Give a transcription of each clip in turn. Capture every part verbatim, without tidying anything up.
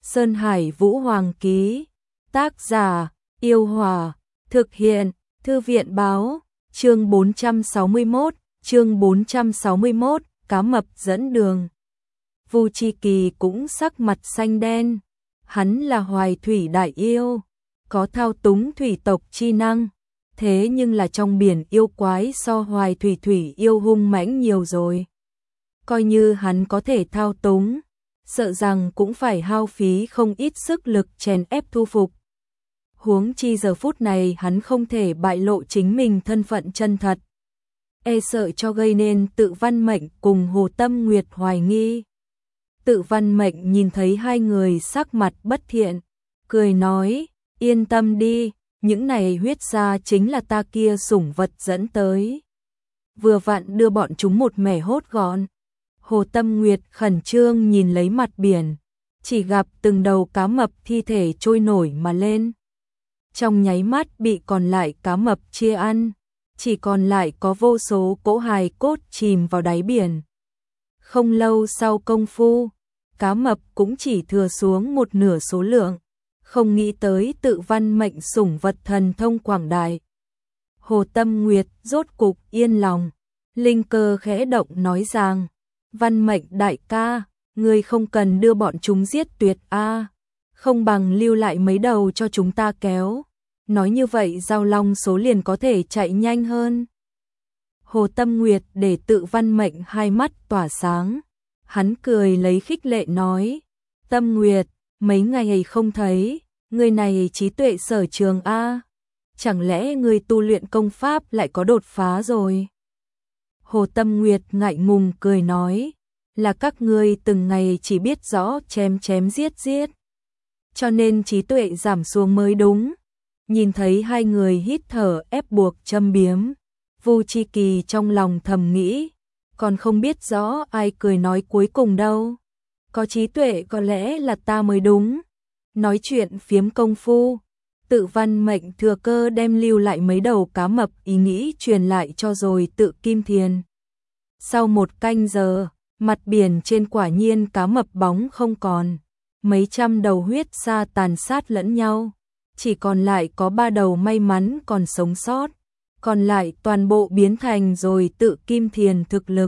Sơn Hải Vũ Hoàng ký. Tác giả, Yêu Hòa. Thực hiện, Thư viện báo. Chương bốn trăm sáu mươi mốt, chương bốn trăm sáu mươi mốt, cá mập dẫn đường. Vu Chi Kỳ cũng sắc mặt xanh đen. Hắn là Hoài Thủy đại yêu, có thao túng thủy tộc chi năng. Thế nhưng là trong biển yêu quái so Hoài Thủy thủy yêu hung mãnh nhiều rồi. Coi như hắn có thể thao túng, sợ rằng cũng phải hao phí không ít sức lực chèn ép thu phục. Huống chi giờ phút này hắn không thể bại lộ chính mình thân phận chân thật, e sợ cho gây nên Tự Văn Mệnh cùng Hồ Tâm Nguyệt hoài nghi. Tự Văn Mệnh nhìn thấy hai người sắc mặt bất thiện, cười nói, yên tâm đi, những này huyết gia chính là ta kia sủng vật dẫn tới. Vừa vặn đưa bọn chúng một mẻ hốt gọn. Hồ Tâm Nguyệt khẩn trương nhìn lấy mặt biển, chỉ gặp từng đầu cá mập thi thể trôi nổi mà lên. Trong nháy mắt bị còn lại cá mập chia ăn, chỉ còn lại có vô số cỗ hài cốt chìm vào đáy biển. Không lâu sau công phu, cá mập cũng chỉ thừa xuống một nửa số lượng, không nghĩ tới Tự Văn Mệnh sủng vật thần thông quảng đại. Hồ Tâm Nguyệt rốt cục yên lòng, linh cơ khẽ động nói rằng, Văn Mệnh đại ca, ngươi không cần đưa bọn chúng giết tuyệt a, không bằng lưu lại mấy đầu cho chúng ta kéo, nói như vậy giao long số liền có thể chạy nhanh hơn. Hồ Tâm Nguyệt để Tự Văn Mệnh hai mắt tỏa sáng, hắn cười lấy khích lệ nói, Tâm Nguyệt, mấy ngày không thấy, người này trí tuệ sở trường a, chẳng lẽ ngươi tu luyện công pháp lại có đột phá rồi? Hồ Tâm Nguyệt ngại ngùng cười nói, là các ngươi từng ngày chỉ biết rõ chém chém giết giết, cho nên trí tuệ giảm xuống mới đúng. Nhìn thấy hai người hít thở ép buộc châm biếm, Vu Chi Kỳ trong lòng thầm nghĩ, còn không biết rõ ai cười nói cuối cùng đâu. Có trí tuệ có lẽ là ta mới đúng. Nói chuyện phiếm công phu, Tự Văn Mệnh thừa cơ đem lưu lại mấy đầu cá mập ý nghĩ truyền lại cho rồi Tự Kim Thiền. Sau một canh giờ, mặt biển trên quả nhiên cá mập bóng không còn, mấy trăm đầu huyết sa tàn sát lẫn nhau, chỉ còn lại có ba đầu may mắn còn sống sót, còn lại toàn bộ biến thành rồi Tự Kim Thiền thực lực.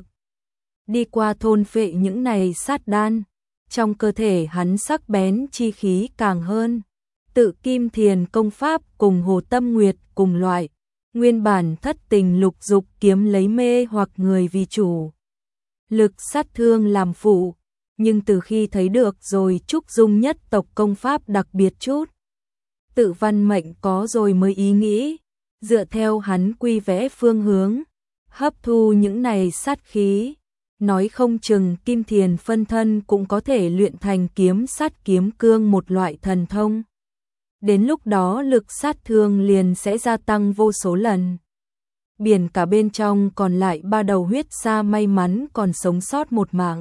Đi qua thôn phệ những này sát đan, trong cơ thể hắn sắc bén chi khí càng hơn. Tự Kim Thiền công pháp cùng Hồ Tâm Nguyệt cùng loại, nguyên bản thất tình lục dục kiếm lấy mê hoặc người vì chủ, lực sát thương làm phụ, nhưng từ khi thấy được rồi Trúc Dung nhất tộc công pháp đặc biệt chút, Tự Văn Mệnh có rồi mới ý nghĩ, dựa theo hắn quy vẽ phương hướng, hấp thu những này sát khí, nói không chừng Kim Thiền phân thân cũng có thể luyện thành kiếm sát kiếm cương một loại thần thông. Đến lúc đó lực sát thương liền sẽ gia tăng vô số lần. Biển cả bên trong còn lại ba đầu huyết sa may mắn còn sống sót một mạng.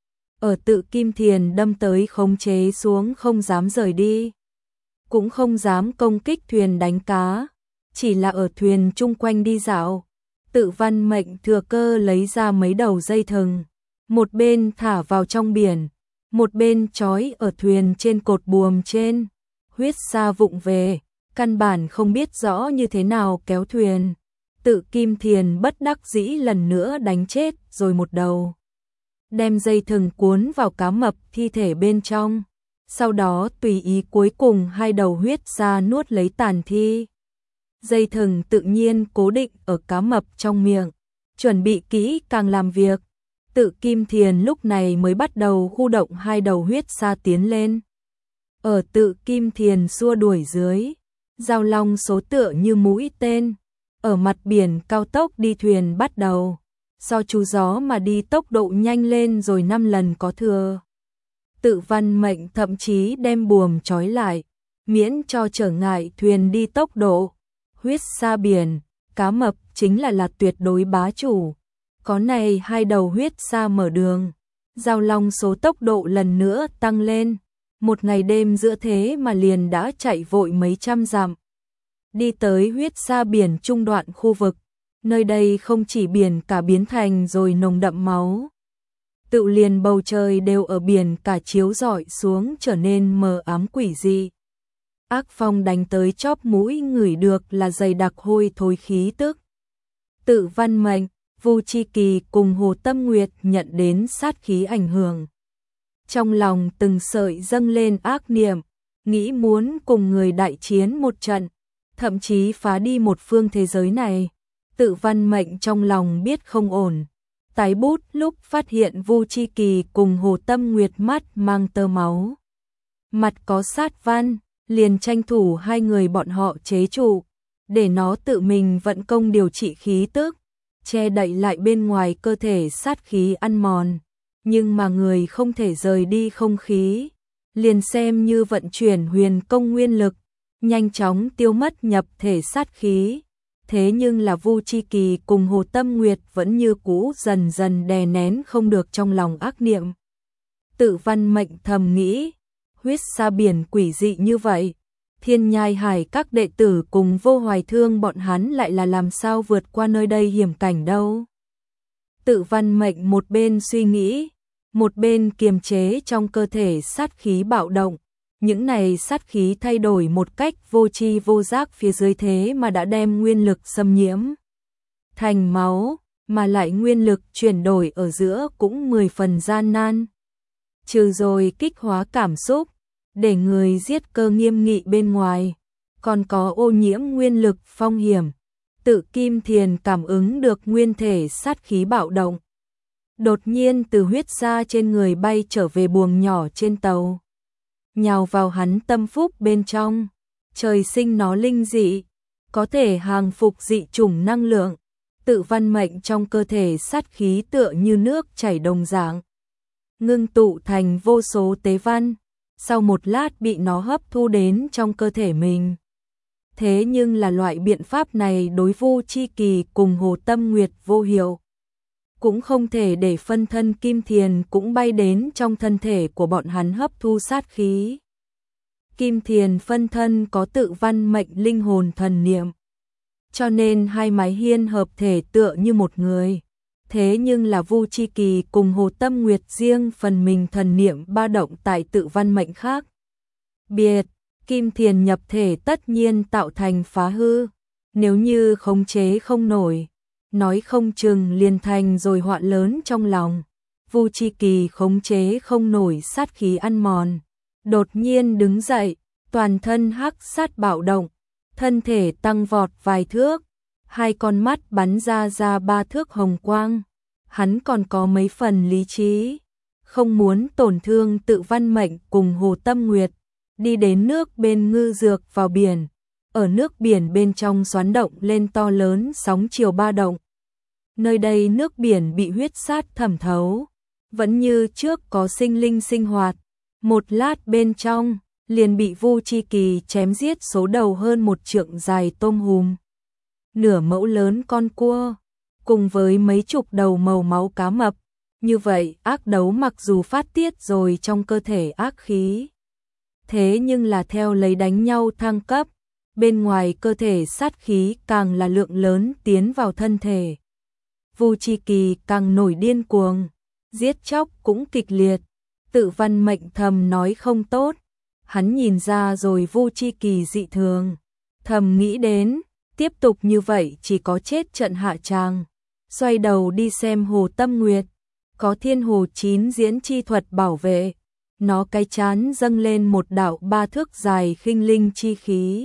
Ở Tự Kim Thiền đâm tới khống chế xuống không dám rời đi, cũng không dám công kích thuyền đánh cá, chỉ là ở thuyền chung quanh đi dạo. Tự Văn Mệnh thừa cơ lấy ra mấy đầu dây thừng, một bên thả vào trong biển, một bên trói ở thuyền trên cột buồm trên. Huyết sa vụng về, căn bản không biết rõ như thế nào kéo thuyền. Tự Kim Thiền bất đắc dĩ lần nữa đánh chết rồi một đầu, đem dây thừng cuốn vào cá mập thi thể bên trong, sau đó tùy ý cuối cùng hai đầu huyết sa nuốt lấy tàn thi. Dây thừng tự nhiên cố định ở cá mập trong miệng, chuẩn bị kỹ càng làm việc. Tự Kim Thiền lúc này mới bắt đầu khu động hai đầu huyết sa tiến lên. Ở Tự Kim Thiền xua đuổi dưới, giao long số tựa như mũi tên, ở mặt biển cao tốc đi thuyền bắt đầu, do chú gió mà đi tốc độ nhanh lên rồi năm lần có thừa. Tự Văn Mệnh thậm chí đem buồm trói lại, miễn cho trở ngại thuyền đi tốc độ. Huyết sa biển, cá mập chính là là tuyệt đối bá chủ. Có này hai đầu huyết sa mở đường, giao long số tốc độ lần nữa tăng lên. Một ngày đêm giữa thế mà liền đã chạy vội mấy trăm dặm. Đi tới huyết sa biển trung đoạn khu vực, nơi đây không chỉ biển cả biến thành rồi nồng đậm máu tự liền bầu trời đều ở biển cả chiếu rọi xuống trở nên mờ ám quỷ dị. Ác phong đánh tới chóp mũi ngửi được là dày đặc hôi thối khí tức. Tự Văn Mệnh, Vu Chi Kỳ cùng Hồ Tâm Nguyệt nhận đến sát khí ảnh hưởng. Trong lòng từng sợi dâng lên ác niệm, nghĩ muốn cùng người đại chiến một trận, thậm chí phá đi một phương thế giới này. Tự Văn Mệnh trong lòng biết không ổn. Tái bút lúc phát hiện Vu Chi Kỳ cùng Hồ Tâm Nguyệt mắt mang tơ máu, mặt có sát văn, liền tranh thủ hai người bọn họ chế trụ, để nó tự mình vận công điều trị khí tức, che đậy lại bên ngoài cơ thể sát khí ăn mòn. Nhưng mà người không thể rời đi không khí, liền xem như vận chuyển huyền công nguyên lực, nhanh chóng tiêu mất nhập thể sát khí. Thế nhưng là Vu Chi Kỳ cùng Hồ Tâm Nguyệt vẫn như cũ dần dần đè nén không được trong lòng ác niệm. Tự Văn Mệnh thầm nghĩ, huyết sa biển quỷ dị như vậy, Thiên Nhai Hải các đệ tử cùng Vô Hoài Thương bọn hắn lại là làm sao vượt qua nơi đây hiểm cảnh đâu. Tự Văn Mệnh một bên suy nghĩ, một bên kiềm chế trong cơ thể sát khí bạo động. Những này sát khí thay đổi một cách vô tri vô giác phía dưới thế mà đã đem nguyên lực xâm nhiễm thành máu, mà lại nguyên lực chuyển đổi ở giữa cũng mười phần gian nan. Trừ rồi kích hóa cảm xúc, để người giết cơ nghiêm nghị bên ngoài, còn có ô nhiễm nguyên lực phong hiểm. Tự Kim Thiền cảm ứng được nguyên thể sát khí bạo động. Đột nhiên từ huyết sa trên người bay trở về buồng nhỏ trên tàu, nhào vào hắn tâm phúc bên trong. Trời sinh nó linh dị, có thể hàng phục dị chủng năng lượng. Tự Văn Mệnh trong cơ thể sát khí tựa như nước chảy đồng dạng, ngưng tụ thành vô số tế văn, sau một lát bị nó hấp thu đến trong cơ thể mình. Thế nhưng là loại biện pháp này đối Vu Chi Kỳ cùng Hồ Tâm Nguyệt vô hiệu, cũng không thể để phân thân Kim Thiền cũng bay đến trong thân thể của bọn hắn hấp thu sát khí. Kim Thiền phân thân có Tự Văn Mệnh linh hồn thần niệm, cho nên hai mái hiên hợp thể tựa như một người. Thế nhưng là Vu Chi Kỳ cùng Hồ Tâm Nguyệt riêng phần mình thần niệm ba động tại Tự Văn Mệnh khác biệt. Kim Thiền nhập thể tất nhiên tạo thành phá hư, nếu như khống chế không nổi, nói không chừng liền thành rồi họa lớn trong lòng. Vu Chi Kỳ khống chế không nổi sát khí ăn mòn, đột nhiên đứng dậy, toàn thân hắc sát bạo động, thân thể tăng vọt vài thước, hai con mắt bắn ra ra ba thước hồng quang. Hắn còn có mấy phần lý trí, không muốn tổn thương Tự Văn Mệnh cùng Hồ Tâm Nguyệt, đi đến nước bên ngư dược vào biển. Ở nước biển bên trong xoắn động lên to lớn sóng chiều ba động. Nơi đây nước biển bị huyết sát thẩm thấu, vẫn như trước có sinh linh sinh hoạt. Một lát bên trong, liền bị Vu Chi Kỳ chém giết số đầu hơn một trượng dài tôm hùm, nửa mẫu lớn con cua, cùng với mấy chục đầu màu máu cá mập. Như vậy ác đấu mặc dù phát tiết rồi trong cơ thể ác khí, thế nhưng là theo lấy đánh nhau thăng cấp, bên ngoài cơ thể sát khí càng là lượng lớn tiến vào thân thể. Vu Chi Kỳ càng nổi điên cuồng, giết chóc cũng kịch liệt. Tự Văn Mệnh thầm nói không tốt, hắn nhìn ra rồi Vu Chi Kỳ dị thường, thầm nghĩ đến, tiếp tục như vậy chỉ có chết trận hạ tràng. Xoay đầu đi xem Hồ Tâm Nguyệt, có Thiên Hồ chín diễn chi thuật bảo vệ, nó cái chán dâng lên một đạo ba thước dài khinh linh chi khí,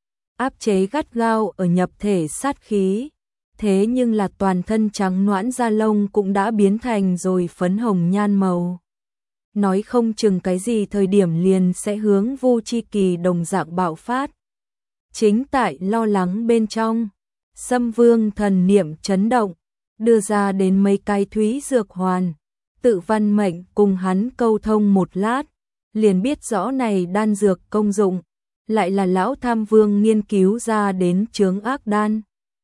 áp chế gắt gao ở nhập thể sát khí. Thế nhưng là toàn thân trắng nõn da lông cũng đã biến thành rồi phấn hồng nhan màu. Nói không chừng cái gì thời điểm liền sẽ hướng Vu Chi Kỳ đồng dạng bạo phát. Chính tại lo lắng bên trong, Sâm Vương thần niệm chấn động, đưa ra đến mấy cái thúy dược hoàn. Tự Văn Mệnh cùng hắn câu thông một lát, liền biết rõ này đan dược công dụng, lại là lão tham vương nghiên cứu ra đến chướng ác đan.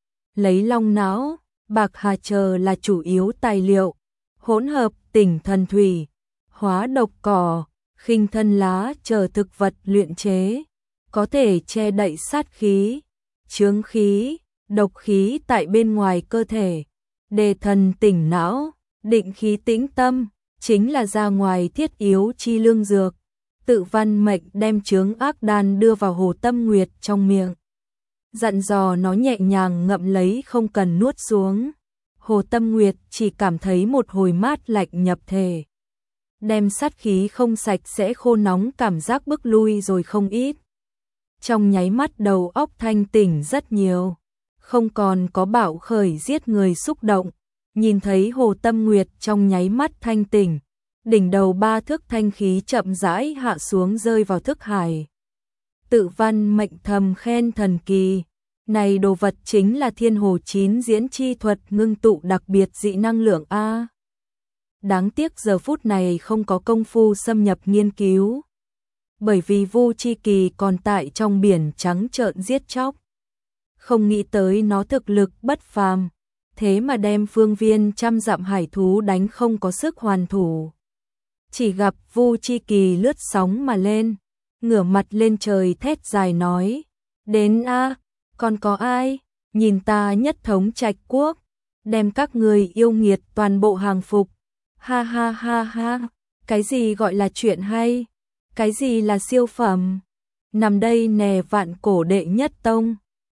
Lấy long não, bạc hà chờ là chủ yếu tài liệu, hỗn hợp tỉnh thần thủy, hóa độc cỏ, khinh thân lá chờ thực vật luyện chế, có thể che đậy sát khí, chướng khí, độc khí tại bên ngoài cơ thể, đề thần tỉnh não, định khí tĩnh tâm, chính là ra ngoài thiết yếu chi lương dược. Tự Văn mệnh đem chướng ác đan đưa vào Hồ Tâm Nguyệt trong miệng, dặn dò nó nhẹ nhàng ngậm lấy không cần nuốt xuống. Hồ Tâm Nguyệt chỉ cảm thấy một hồi mát lạnh nhập thể, đem sát khí không sạch sẽ khô nóng cảm giác bức lui rồi không ít. Trong nháy mắt đầu óc thanh tỉnh rất nhiều, không còn có bạo khởi giết người xúc động. Nhìn thấy Hồ Tâm Nguyệt trong nháy mắt thanh tỉnh, đỉnh đầu ba thước thanh khí chậm rãi hạ xuống rơi vào thức hải. Tự Văn mệnh thầm khen thần kỳ, này đồ vật chính là Thiên Hồ chín diễn chi thuật ngưng tụ đặc biệt dị năng lượng a. Đáng tiếc giờ phút này không có công phu xâm nhập nghiên cứu, bởi vì Vu Chi Kỳ còn tại trong biển trắng trợn giết chóc. Không nghĩ tới nó thực lực bất phàm, thế mà đem phương viên trăm dặm hải thú đánh không có sức hoàn thủ. Chỉ gặp Vu Chi Kỳ lướt sóng mà lên, ngửa mặt lên trời thét dài nói, đến a, còn có ai, nhìn ta nhất thống Trạch Quốc, đem các người yêu nghiệt toàn bộ hàng phục. Ha ha ha ha, cái gì gọi là chuyện hay, cái gì là siêu phẩm, nằm đây nè vạn cổ đệ nhất tông.